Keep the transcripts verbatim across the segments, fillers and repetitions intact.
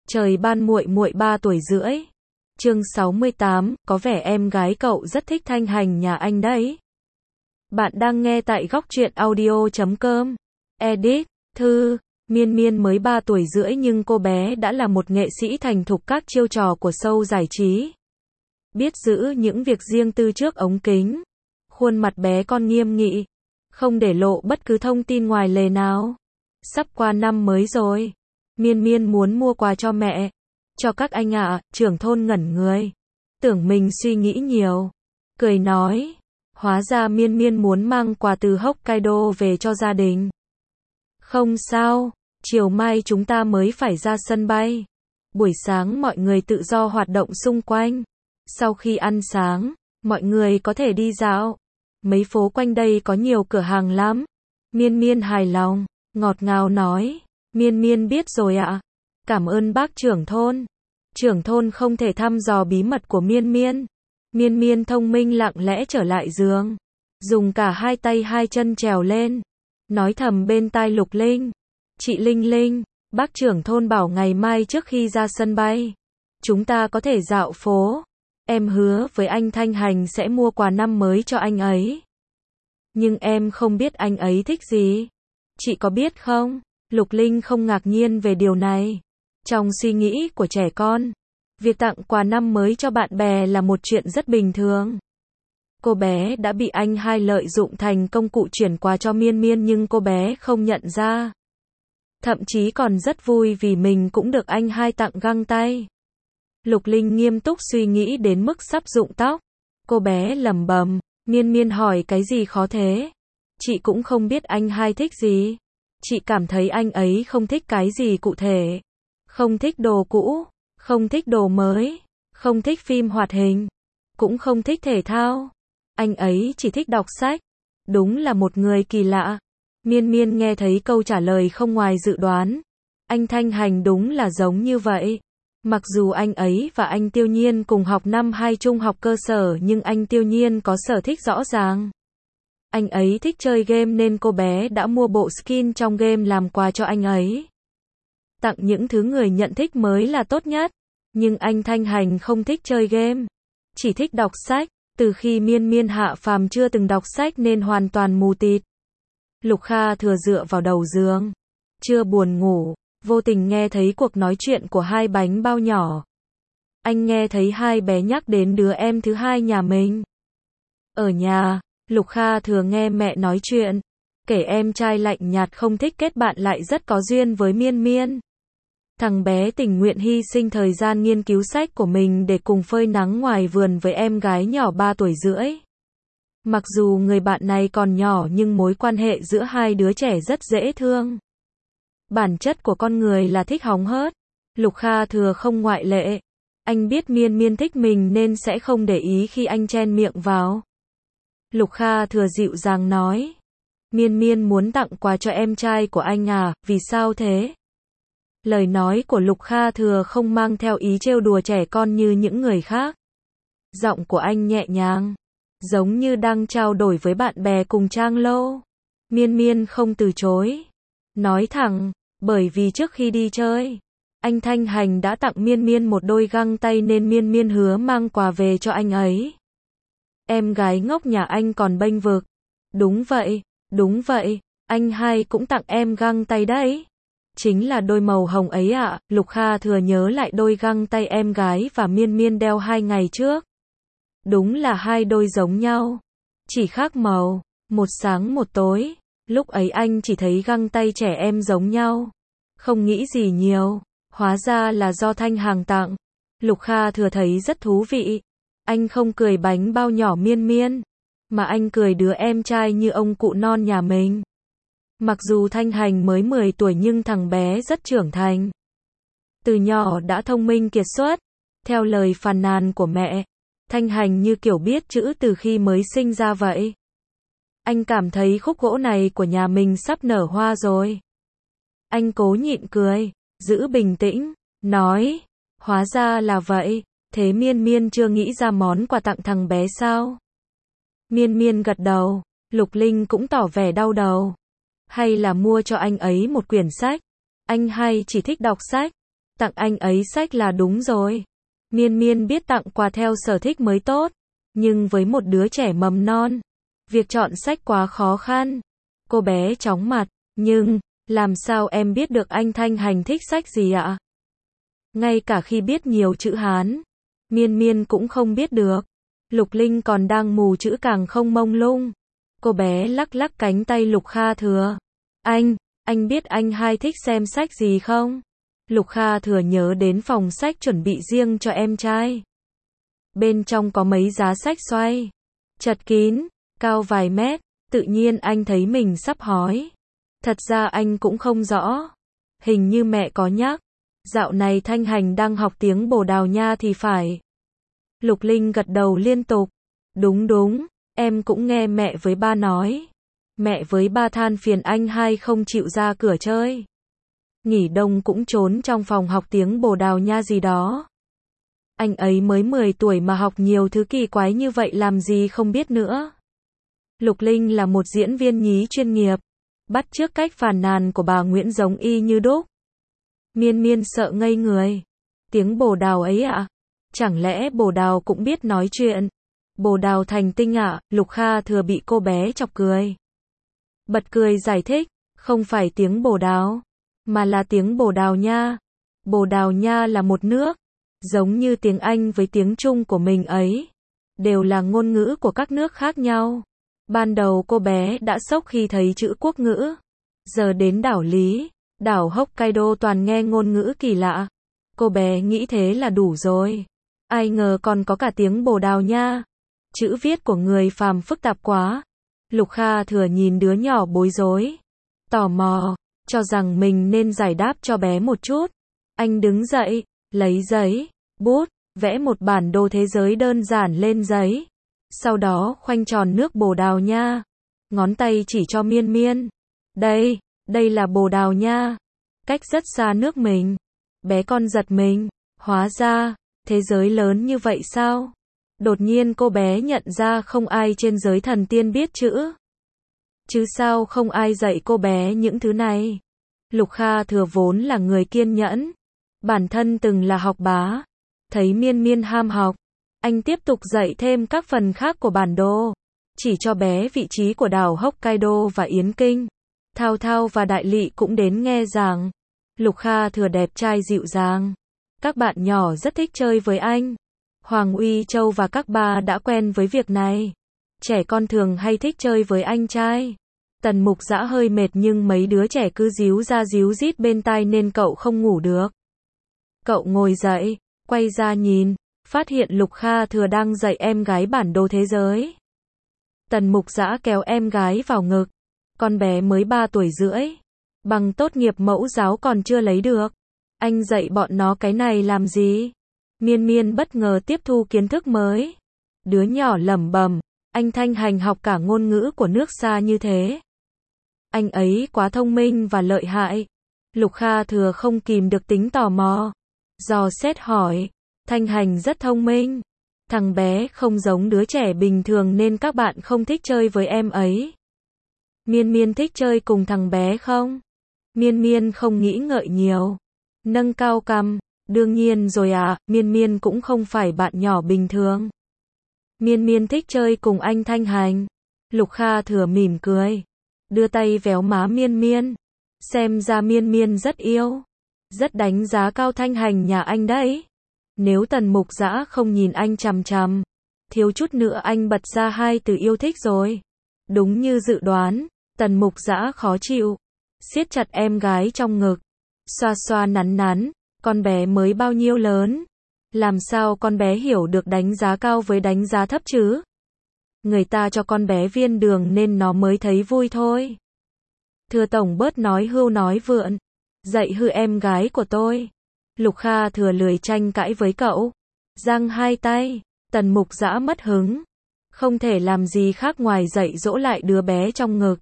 Trời ban muội muội ba tuổi rưỡi. Chương sáu mươi tám, có vẻ em gái cậu rất thích Thanh Hành nhà anh đấy. Bạn đang nghe tại góc truyện audio chấm com. Edit, Thư, Miên Miên mới ba tuổi rưỡi nhưng cô bé đã là một nghệ sĩ thành thục các chiêu trò của show giải trí. Biết giữ những việc riêng tư trước ống kính. Khuôn mặt bé con nghiêm nghị, không để lộ bất cứ thông tin ngoài lề nào. Sắp qua năm mới rồi. Miên Miên muốn mua quà cho mẹ. Cho các anh ạ, à, trưởng thôn ngẩn người. Tưởng mình suy nghĩ nhiều. Cười nói. Hóa ra Miên Miên muốn mang quà từ Hokkaido về cho gia đình. Không sao, chiều mai chúng ta mới phải ra sân bay. Buổi sáng mọi người tự do hoạt động xung quanh. Sau khi ăn sáng, mọi người có thể đi dạo. Mấy phố quanh đây có nhiều cửa hàng lắm. Miên Miên hài lòng, ngọt ngào nói. Miên Miên biết rồi ạ. Cảm ơn bác trưởng thôn. Trưởng thôn không thể thăm dò bí mật của Miên Miên. Miên Miên thông minh lặng lẽ trở lại giường. Dùng cả hai tay hai chân trèo lên. Nói thầm bên tai Lục Linh. Chị Linh Linh, bác trưởng thôn bảo ngày mai trước khi ra sân bay, chúng ta có thể dạo phố. Em hứa với anh Thanh Hành sẽ mua quà năm mới cho anh ấy. Nhưng em không biết anh ấy thích gì. Chị có biết không? Lục Linh không ngạc nhiên về điều này. Trong suy nghĩ của trẻ con, việc tặng quà năm mới cho bạn bè là một chuyện rất bình thường. Cô bé đã bị anh hai lợi dụng thành công cụ chuyển quà cho Miên Miên nhưng cô bé không nhận ra. Thậm chí còn rất vui vì mình cũng được anh hai tặng găng tay. Lục Linh nghiêm túc suy nghĩ đến mức sắp rụng tóc. Cô bé lẩm bẩm, Miên Miên hỏi cái gì khó thế? Chị cũng không biết anh hai thích gì. Chị cảm thấy anh ấy không thích cái gì cụ thể. Không thích đồ cũ, không thích đồ mới, không thích phim hoạt hình, cũng không thích thể thao. Anh ấy chỉ thích đọc sách. Đúng là một người kỳ lạ. Miên Miên nghe thấy câu trả lời không ngoài dự đoán. Anh Thanh Hành đúng là giống như vậy. Mặc dù anh ấy và anh Tiêu Nhiên cùng học năm hai trung học cơ sở nhưng anh Tiêu Nhiên có sở thích rõ ràng. Anh ấy thích chơi game nên cô bé đã mua bộ skin trong game làm quà cho anh ấy. Tặng những thứ người nhận thích mới là tốt nhất. Nhưng anh Thanh Hành không thích chơi game. Chỉ thích đọc sách. Từ khi Miên Miên hạ phàm chưa từng đọc sách nên hoàn toàn mù tịt. Lục Kha Thừa dựa vào đầu giường. Chưa buồn ngủ. Vô tình nghe thấy cuộc nói chuyện của hai bánh bao nhỏ. Anh nghe thấy hai bé nhắc đến đứa em thứ hai nhà mình. Ở nhà, Lục Kha Thừa nghe mẹ nói chuyện. Kể em trai lạnh nhạt không thích kết bạn lại rất có duyên với Miên Miên. Thằng bé tình nguyện hy sinh thời gian nghiên cứu sách của mình để cùng phơi nắng ngoài vườn với em gái nhỏ ba tuổi rưỡi. Mặc dù người bạn này còn nhỏ nhưng mối quan hệ giữa hai đứa trẻ rất dễ thương. Bản chất của con người là thích hóng hớt. Lục Kha Thừa không ngoại lệ. Anh biết Miên Miên thích mình nên sẽ không để ý khi anh chen miệng vào. Lục Kha Thừa dịu dàng nói. Miên Miên muốn tặng quà cho em trai của anh à, vì sao thế? Lời nói của Lục Kha Thừa không mang theo ý trêu đùa trẻ con như những người khác. Giọng của anh nhẹ nhàng, giống như đang trao đổi với bạn bè cùng trang lô. Miên Miên không từ chối. Nói thẳng, bởi vì trước khi đi chơi, anh Thanh Hành đã tặng Miên Miên một đôi găng tay nên Miên Miên hứa mang quà về cho anh ấy. Em gái ngốc nhà anh còn bênh vực. Đúng vậy, đúng vậy, anh hai cũng tặng em găng tay đấy. Chính là đôi màu hồng ấy ạ. À. Lục Kha Thừa nhớ lại đôi găng tay em gái và Miên Miên đeo hai ngày trước. Đúng là hai đôi giống nhau. Chỉ khác màu, một sáng một tối. Lúc ấy anh chỉ thấy găng tay trẻ em giống nhau. Không nghĩ gì nhiều. Hóa ra là do Thanh Hàng tặng. Lục Kha Thừa thấy rất thú vị. Anh không cười bánh bao nhỏ Miên Miên. Mà anh cười đứa em trai như ông cụ non nhà mình. Mặc dù Thanh Hành mới mười tuổi nhưng thằng bé rất trưởng thành. Từ nhỏ đã thông minh kiệt xuất. Theo lời phàn nàn của mẹ, Thanh Hành như kiểu biết chữ từ khi mới sinh ra vậy. Anh cảm thấy khúc gỗ này của nhà mình sắp nở hoa rồi. Anh cố nhịn cười, giữ bình tĩnh, nói, hóa ra là vậy, thế Miên Miên chưa nghĩ ra món quà tặng thằng bé sao? Miên Miên gật đầu, Lục Linh cũng tỏ vẻ đau đầu. Hay là mua cho anh ấy một quyển sách? Anh hay chỉ thích đọc sách. tặng anh ấy sách là đúng rồi. Miên Miên biết tặng quà theo sở thích mới tốt, nhưng với một đứa trẻ mầm non, việc chọn sách quá khó khăn. Cô bé chóng mặt, nhưng, làm sao em biết được anh Thanh Hành thích sách gì ạ? Ngay cả khi biết nhiều chữ Hán, Miên Miên cũng không biết được. Lục Linh còn đang mù chữ càng không mông lung. Cô bé lắc lắc cánh tay Lục Kha Thừa. Anh, anh biết anh hai thích xem sách gì không? Lục Kha Thừa nhớ đến phòng sách chuẩn bị riêng cho em trai. Bên trong có mấy giá sách xoay, chật kín, cao vài mét, tự nhiên anh thấy mình sắp hói. Thật ra anh cũng không rõ. Hình như mẹ có nhắc, dạo này Thanh Hành đang học tiếng Bồ Đào Nha thì phải. Lục Linh gật đầu liên tục. Đúng đúng, em cũng nghe mẹ với ba nói. Mẹ với ba than phiền anh hai không chịu ra cửa chơi. Nghỉ đông cũng trốn trong phòng học tiếng Bồ Đào Nha gì đó. Anh ấy mới mười tuổi mà học nhiều thứ kỳ quái như vậy làm gì không biết nữa. Lục Linh là một diễn viên nhí chuyên nghiệp, bắt chước cách phàn nàn của bà Nguyễn giống y như đúc. Miên Miên sợ ngây người. Tiếng Bồ Đào ấy ạ? À? Chẳng lẽ Bồ Đào cũng biết nói chuyện? Bồ Đào thành tinh ạ? À? Lục Kha Thừa bị cô bé chọc cười. Bật cười giải thích, không phải tiếng Bồ Đào, mà là tiếng Bồ Đào Nha. Bồ Đào Nha là một nước, giống như tiếng Anh với tiếng Trung của mình ấy, đều là ngôn ngữ của các nước khác nhau. Ban đầu cô bé đã sốc khi thấy chữ quốc ngữ. Giờ đến đảo Lý, đảo Hokkaido toàn nghe ngôn ngữ kỳ lạ. Cô bé nghĩ thế là đủ rồi. Ai ngờ còn có cả tiếng Bồ Đào Nha. Chữ viết của người phàm phức tạp quá. Lục Kha Thừa nhìn đứa nhỏ bối rối, tò mò, cho rằng mình nên giải đáp cho bé một chút. Anh đứng dậy, lấy giấy, bút, vẽ một bản đồ thế giới đơn giản lên giấy. Sau đó khoanh tròn nước Bồ Đào Nha. Ngón tay chỉ cho Miên Miên. Đây, đây là Bồ Đào Nha. Cách rất xa nước mình. Bé con giật mình. Hóa ra, thế giới lớn như vậy sao? Đột nhiên cô bé nhận ra không ai trên giới thần tiên biết chữ. Chứ sao không ai dạy cô bé những thứ này? Lục Kha Thừa vốn là người kiên nhẫn. Bản thân từng là học bá. Thấy Miên Miên ham học, anh tiếp tục dạy thêm các phần khác của bản đồ. Chỉ cho bé vị trí của đảo Hokkaido và Yến Kinh. Thao Thao và Đại Lị cũng đến nghe giảng. Lục Kha Thừa đẹp trai dịu dàng. Các bạn nhỏ rất thích chơi với anh. Hoàng Uy Châu và các ba đã quen với việc này. Trẻ con thường hay thích chơi với anh trai. Tần Mục Dã hơi mệt nhưng mấy đứa trẻ cứ díu ra díu dít bên tai nên cậu không ngủ được. Cậu ngồi dậy, quay ra nhìn, phát hiện Lục Kha Thừa đang dạy em gái bản đồ thế giới. Tần Mục Dã kéo em gái vào ngực. Con bé mới ba tuổi rưỡi. Bằng tốt nghiệp mẫu giáo còn chưa lấy được. Anh dạy bọn nó cái này làm gì? Miên Miên bất ngờ tiếp thu kiến thức mới. Đứa nhỏ lẩm bẩm, anh Thanh Hành học cả ngôn ngữ của nước xa như thế. Anh ấy quá thông minh và lợi hại. Lục Kha Thừa không kìm được tính tò mò. Dò xét hỏi, Thanh Hành rất thông minh. Thằng bé không giống đứa trẻ bình thường nên các bạn không thích chơi với em ấy. Miên Miên thích chơi cùng thằng bé không? Miên Miên không nghĩ ngợi nhiều. Nâng cao cằm, đương nhiên rồi à, Miên Miên cũng không phải bạn nhỏ bình thường. Miên Miên thích chơi cùng anh Thanh Hành. Lục Kha Thừa mỉm cười, đưa tay véo má Miên Miên. Xem ra Miên Miên rất yêu, rất đánh giá cao Thanh Hành nhà anh đấy. Nếu Tần Mục Dã không nhìn anh chằm chằm, thiếu chút nữa anh bật ra hai từ yêu thích rồi. Đúng như dự đoán, Tần Mục Dã khó chịu, siết chặt em gái trong ngực, xoa xoa nắn nắn. Con bé mới bao nhiêu lớn? Làm sao con bé hiểu được đánh giá cao với đánh giá thấp chứ? Người ta cho con bé viên đường nên nó mới thấy vui thôi. Thừa tổng bớt nói hưu nói vượn. Dạy hư em gái của tôi. Lục Kha Thừa lười tranh cãi với cậu. Giang hai tay. Tần Mục Dã mất hứng. Không thể làm gì khác ngoài dạy dỗ lại đứa bé trong ngực.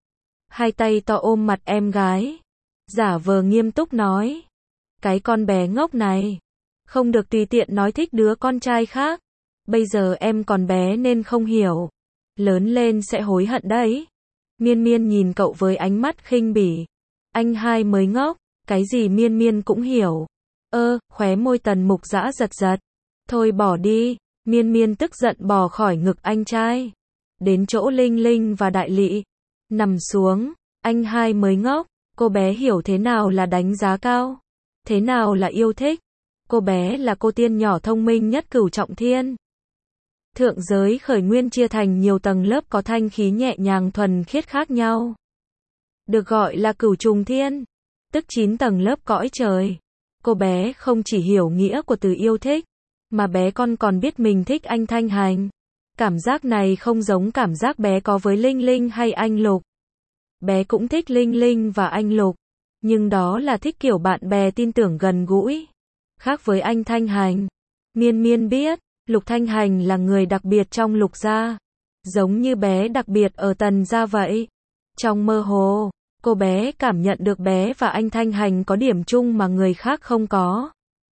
Hai tay to ôm mặt em gái. Giả vờ nghiêm túc nói. Cái con bé ngốc này. Không được tùy tiện nói thích đứa con trai khác. Bây giờ em còn bé nên không hiểu. Lớn lên sẽ hối hận đấy. Miên Miên nhìn cậu với ánh mắt khinh bỉ. Anh hai mới ngốc. Cái gì Miên Miên cũng hiểu. Ơ, khóe môi Tần Mục Dã giật giật. Thôi bỏ đi. Miên Miên tức giận bò khỏi ngực anh trai. Đến chỗ Linh Linh và Đại Lị. Nằm xuống. Anh hai mới ngốc. Cô bé hiểu thế nào là đánh giá cao. Thế nào là yêu thích. Cô bé là cô tiên nhỏ thông minh nhất Cửu Trọng Thiên. Thượng giới khởi nguyên chia thành nhiều tầng lớp có thanh khí nhẹ nhàng thuần khiết khác nhau. Được gọi là Cửu Trùng Thiên. Tức chín tầng lớp cõi trời. Cô bé không chỉ hiểu nghĩa của từ yêu thích, mà bé con còn biết mình thích anh Thanh Hành. Cảm giác này không giống cảm giác bé có với Linh Linh hay anh Lục. Bé cũng thích Linh Linh và anh Lục, nhưng đó là thích kiểu bạn bè tin tưởng gần gũi. Khác với anh Thanh Hành, Miên Miên biết, Lục Thanh Hành là người đặc biệt trong Lục gia, giống như bé đặc biệt ở Tần gia vậy. Trong mơ hồ, cô bé cảm nhận được bé và anh Thanh Hành có điểm chung mà người khác không có.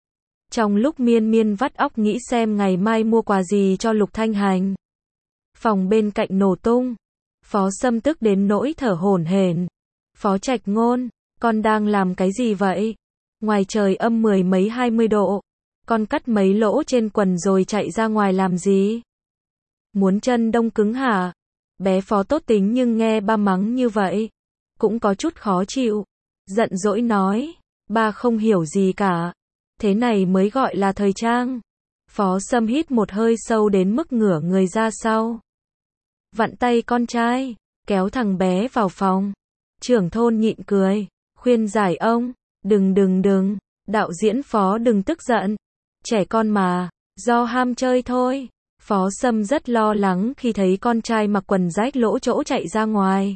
Trong lúc Miên Miên vắt óc nghĩ xem ngày mai mua quà gì cho Lục Thanh Hành, phòng bên cạnh nổ tung. Phó Sâm tức đến nỗi thở hổn hển. Phó Trạch Ngôn, con đang làm cái gì vậy? Ngoài trời âm mười mấy hai mươi độ. Con cắt mấy lỗ trên quần rồi chạy ra ngoài làm gì? Muốn chân đông cứng hả? Bé Phó tốt tính nhưng nghe ba mắng như vậy, cũng có chút khó chịu. Giận dỗi nói, ba không hiểu gì cả. Thế này mới gọi là thời trang. Phó Sâm hít một hơi sâu đến mức ngửa người ra sau. Vặn tay con trai, kéo thằng bé vào phòng. Trưởng thôn nhịn cười, khuyên giải ông, đừng đừng đừng, đạo diễn Phó đừng tức giận. Trẻ con mà, do ham chơi thôi. Phó Sâm rất lo lắng khi thấy con trai mặc quần rách lỗ chỗ chạy ra ngoài.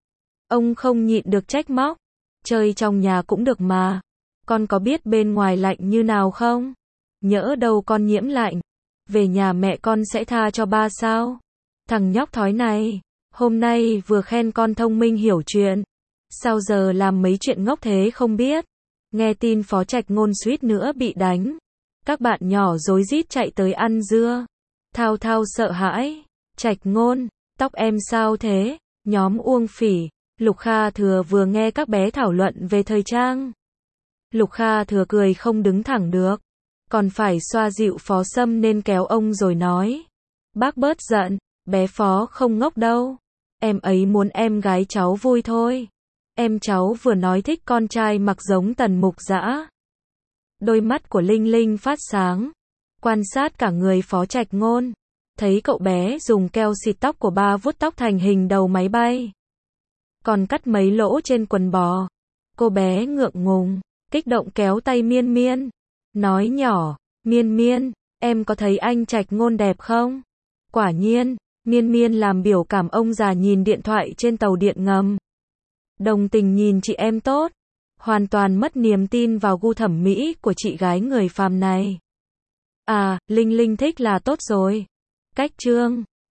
Ông không nhịn được trách móc, chơi trong nhà cũng được mà. Con có biết bên ngoài lạnh như nào không? Nhỡ đâu con nhiễm lạnh, về nhà mẹ con sẽ tha cho ba sao? Thằng nhóc thói này, hôm nay vừa khen con thông minh hiểu chuyện, sao giờ làm mấy chuyện ngốc thế không biết? Nghe tin Phó Trạch Ngôn suýt nữa bị đánh, các bạn nhỏ rối rít chạy tới ăn dưa. Thao Thao sợ hãi, Trạch Ngôn, tóc em sao thế? Nhóm Uông Phỉ, Lục Kha Thừa vừa nghe các bé thảo luận về thời trang. Lục Kha Thừa cười không đứng thẳng được, còn phải xoa dịu Phó Sâm nên kéo ông rồi nói, bác bớt giận, bé Phó không ngốc đâu, em ấy muốn em gái cháu vui thôi. Em cháu vừa nói thích con trai mặc giống Tần Mục Dã. Đôi mắt của Linh Linh phát sáng, quan sát cả người Phó Trạch Ngôn, thấy cậu bé dùng keo xịt tóc của ba vuốt tóc thành hình đầu máy bay, còn cắt mấy lỗ trên quần bò. Cô bé ngượng ngùng, kích động kéo tay Miên Miên, nói nhỏ, Miên Miên, em có thấy anh Trạch Ngôn đẹp không? Quả nhiên, Miên Miên làm biểu cảm ông già nhìn điện thoại trên tàu điện ngầm. Đồng tình nhìn chị em tốt, hoàn toàn mất niềm tin vào gu thẩm mỹ của chị gái người phàm này. À, Linh Linh thích là tốt rồi. Cách chương